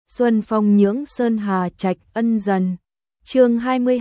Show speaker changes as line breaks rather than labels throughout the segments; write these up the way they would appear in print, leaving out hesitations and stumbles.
Xuân phong nhưỡng sơn hà trạch ân dần. Chương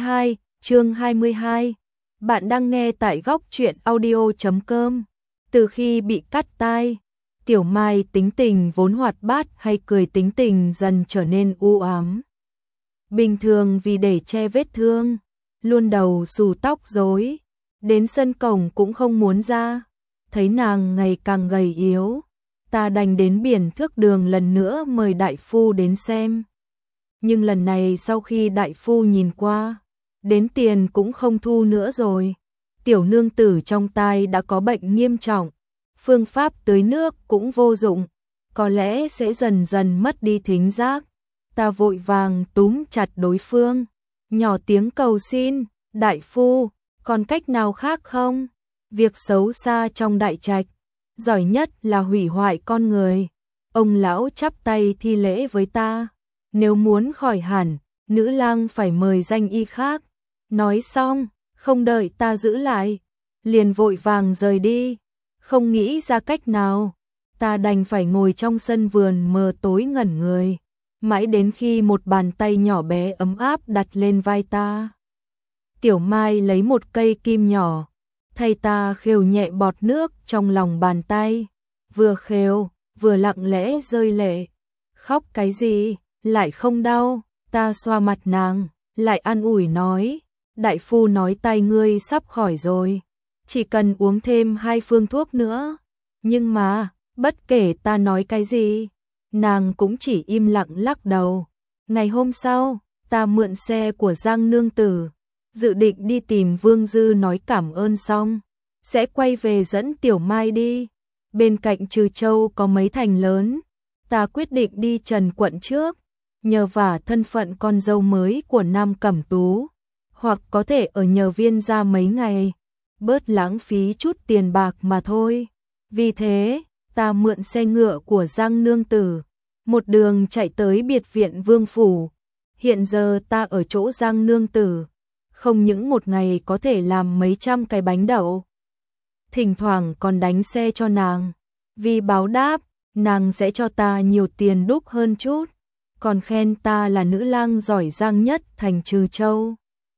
22. Bạn đang nghe tại góc truyện audio.com. Từ khi bị cắt tai, Tiểu Mai tính tình vốn hoạt bát hay cười tính tình dần trở nên u ám. Bình thường vì để che vết thương, luôn đầu xù tóc rối, đến sân cổng cũng không muốn ra. Thấy nàng ngày càng gầy yếu, ta đành đến biển Thước Đường lần nữa mời đại phu đến xem. Nhưng lần này sau khi đại phu nhìn qua, đến tiền cũng không thu nữa rồi. Tiểu nương tử trong tai đã có bệnh nghiêm trọng, phương pháp tưới nước cũng vô dụng, có lẽ sẽ dần dần mất đi thính giác. Ta vội vàng túm chặt đối phương, nhỏ tiếng cầu xin, đại phu, còn cách nào khác không? Việc xấu xa trong đại trạch, giỏi nhất là hủy hoại con người. Ông lão chắp tay thi lễ với ta, nếu muốn khỏi hẳn, nữ lang phải mời danh y khác. Nói xong, không đợi ta giữ lại, liền vội vàng rời đi, không nghĩ ra cách nào. Ta đành phải ngồi trong sân vườn mờ tối ngẩn người, mãi đến khi một bàn tay nhỏ bé ấm áp đặt lên vai ta. Tiểu Mai lấy một cây kim nhỏ, thay ta khều nhẹ bọt nước trong lòng bàn tay, vừa khều, vừa lặng lẽ rơi lệ. Khóc cái gì, lại không đau. Ta xoa mặt nàng, lại an ủi nói, đại phu nói tai ngươi sắp khỏi rồi, chỉ cần uống thêm 2 phương thuốc nữa. Nhưng mà, bất kể ta nói cái gì, nàng cũng chỉ im lặng lắc đầu. Ngày hôm sau, ta mượn xe của Giang nương tử, dự định đi tìm Vương Dư nói cảm ơn xong, sẽ quay về dẫn Tiểu Mai đi. Bên cạnh Trừ Châu có mấy thành lớn, ta quyết định đi Trần quận trước, nhờ vả thân phận con dâu mới của Nam Cẩm Tú, hoặc có thể ở nhờ Viên gia mấy ngày, bớt lãng phí chút tiền bạc mà thôi. Vì thế, ta mượn xe ngựa của Giang nương tử, một đường chạy tới biệt viện Vương phủ. Hiện giờ ta ở chỗ Giang nương tử, không những một ngày có thể làm mấy trăm cái bánh đậu, thỉnh thoảng còn đánh xe cho nàng. Vì báo đáp, nàng sẽ cho ta nhiều tiền đúc hơn chút, còn khen ta là nữ lang giỏi giang nhất thành Trừ Châu.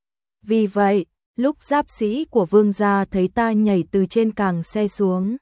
Vì vậy, lúc giáp sĩ của Vương gia thấy ta nhảy từ trên càng xe xuống,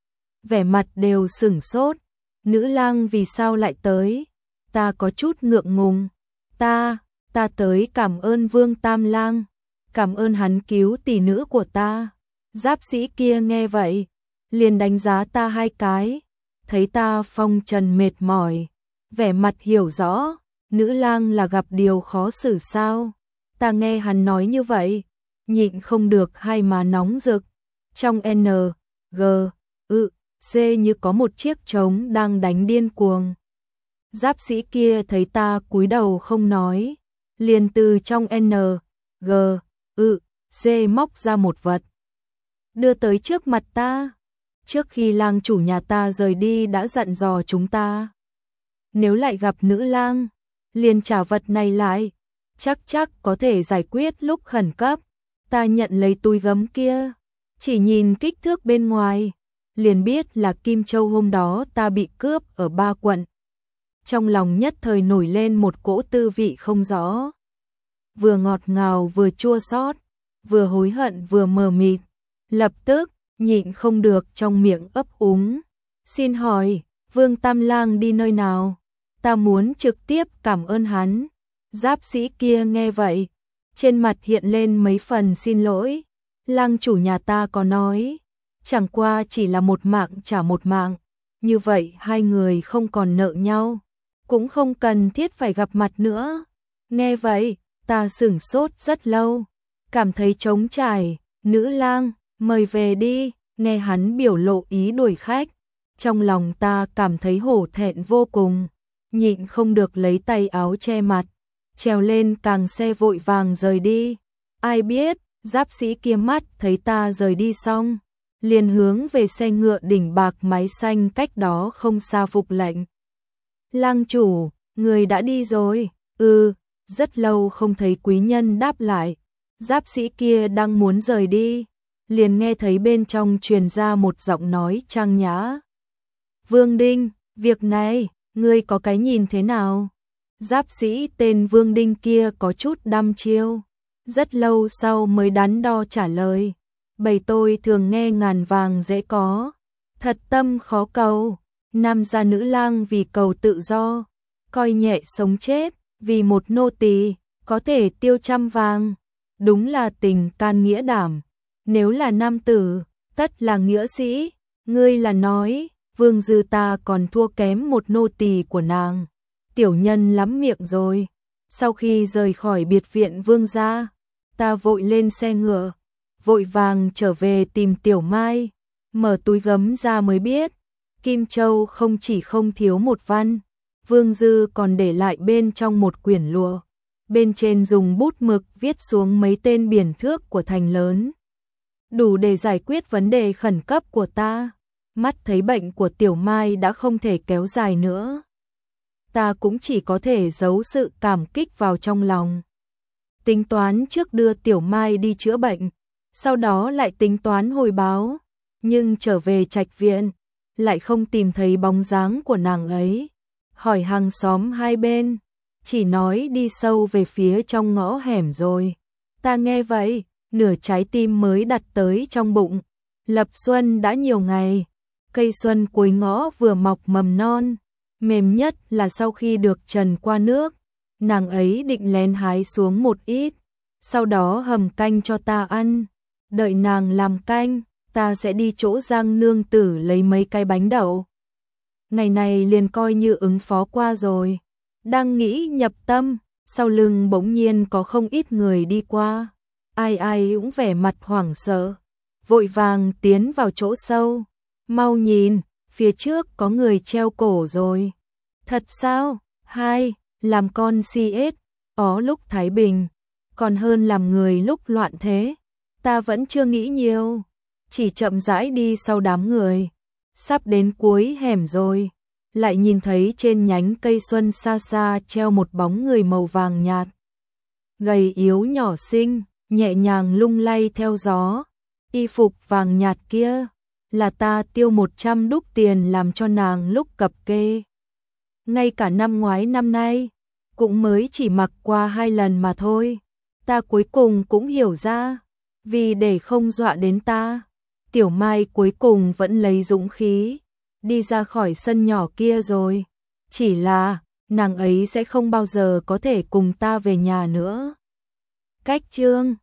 vẻ mặt đều sửng sốt. Nữ lang vì sao lại tới? Ta có chút ngượng ngùng. Ta tới cảm ơn Vương Tam Lang, cảm ơn hắn cứu tỷ nữ của ta. Giáp sĩ kia nghe vậy, liền đánh giá ta 2 cái, thấy ta phong trần mệt mỏi, vẻ mặt hiểu rõ, nữ lang là gặp điều khó xử sao? Ta nghe hắn nói như vậy, nhịn không được hai má nóng rực, trong N, G, C như có một chiếc trống đang đánh điên cuồng. Giáp sĩ kia thấy ta cúi đầu không nói, liền từ trong N, G, C móc ra một vật, đưa tới trước mặt ta. Trước khi lang chủ nhà ta rời đi đã dặn dò chúng ta, nếu lại gặp nữ lang, liền trả vật này lại, chắc có thể giải quyết lúc khẩn cấp. Ta nhận lấy túi gấm kia, chỉ nhìn kích thước bên ngoài, liền biết là kim châu hôm đó ta bị cướp ở 3 quận. Trong lòng nhất thời nổi lên một cỗ tư vị không rõ, vừa ngọt ngào vừa chua xót, vừa hối hận vừa mờ mịt. Lập tức, nhịn không được trong miệng ấp úng. Xin hỏi, Vương Tam Lang đi nơi nào? Ta muốn trực tiếp cảm ơn hắn. Giáp sĩ kia nghe vậy, trên mặt hiện lên mấy phần xin lỗi. Lang chủ nhà ta có nói, chẳng qua chỉ là một mạng trả một mạng, như vậy 2 người không còn nợ nhau, cũng không cần thiết phải gặp mặt nữa. Nghe vậy, ta sửng sốt rất lâu, cảm thấy trống trải. Nữ lang, mời về đi. Nghe hắn biểu lộ ý đuổi khách, trong lòng ta cảm thấy hổ thẹn vô cùng, nhịn không được lấy tay áo che mặt, trèo lên càng xe vội vàng rời đi. Ai biết, giáp sĩ kia mắt thấy ta rời đi xong, liền hướng về xe ngựa đỉnh bạc máy xanh cách đó không xa phục lệnh. Lang chủ, người đã đi rồi? Rất lâu không thấy quý nhân đáp lại. Giáp sĩ kia đang muốn rời đi, liền nghe thấy bên trong truyền ra một giọng nói trang nhã. Vương Đinh, việc này, ngươi có cái nhìn thế nào? Giáp sĩ tên Vương Đinh kia có chút đăm chiêu, rất lâu sau mới đắn đo trả lời. Bầy tôi thường nghe ngàn vàng dễ có, thật tâm khó cầu. Nam gia nữ lang vì cầu tự do, coi nhẹ sống chết, vì một nô tỳ có thể tiêu 100 vàng. Đúng là tình can nghĩa đảm. Nếu là nam tử, tất là nghĩa sĩ. Ngươi là nói, Vương Dư ta còn thua kém một nô tỳ của nàng. Tiểu nhân lắm miệng rồi. Sau khi rời khỏi biệt viện Vương gia, ta vội lên xe ngựa, vội vàng trở về tìm Tiểu Mai. Mở túi gấm ra mới biết, Kim Châu không chỉ không thiếu một văn, Vương Dư còn để lại bên trong một quyển lụa. Bên trên dùng bút mực viết xuống mấy tên biển thước của thành lớn, đủ để giải quyết vấn đề khẩn cấp của ta. Mắt thấy bệnh của Tiểu Mai đã không thể kéo dài nữa, ta cũng chỉ có thể giấu sự cảm kích vào trong lòng. Tính toán trước đưa Tiểu Mai đi chữa bệnh, sau đó lại tính toán hồi báo, nhưng trở về trạch viện, lại không tìm thấy bóng dáng của nàng ấy. Hỏi hàng xóm hai bên, chỉ nói đi sâu về phía trong ngõ hẻm rồi. Ta nghe vậy, nửa trái tim mới đặt tới trong bụng. Lập xuân đã nhiều ngày, cây xuân cuối ngõ vừa mọc mầm non, mềm nhất là sau khi được trần qua nước. Nàng ấy định lén hái xuống một ít, sau đó hầm canh cho ta ăn. Đợi nàng làm canh, ta sẽ đi chỗ Giang nương tử lấy mấy cái bánh đậu. Ngày này liền coi như ứng phó qua rồi. Đang nghĩ nhập tâm, sau lưng bỗng nhiên có không ít người đi qua. Ai ai cũng vẻ mặt hoảng sợ, vội vàng tiến vào chỗ sâu. Mau nhìn, phía trước có người treo cổ rồi. Thật sao? Hai, làm con CS, ó lúc Thái Bình, còn hơn làm người lúc loạn thế. Ta vẫn chưa nghĩ nhiều, chỉ chậm rãi đi sau đám người. Sắp đến cuối hẻm rồi, lại nhìn thấy trên nhánh cây xuân xa xa treo một bóng người màu vàng nhạt. Gầy yếu nhỏ xinh, nhẹ nhàng lung lay theo gió. Y phục vàng nhạt kia, là ta tiêu 100 đúc tiền làm cho nàng lúc cập kê. Ngay cả năm ngoái năm nay, cũng mới chỉ mặc qua 2 lần mà thôi. Ta cuối cùng cũng hiểu ra, vì để không dọa đến ta, Tiểu Mai cuối cùng vẫn lấy dũng khí, đi ra khỏi sân nhỏ kia rồi. Chỉ là, nàng ấy sẽ không bao giờ có thể cùng ta về nhà nữa. Cách chương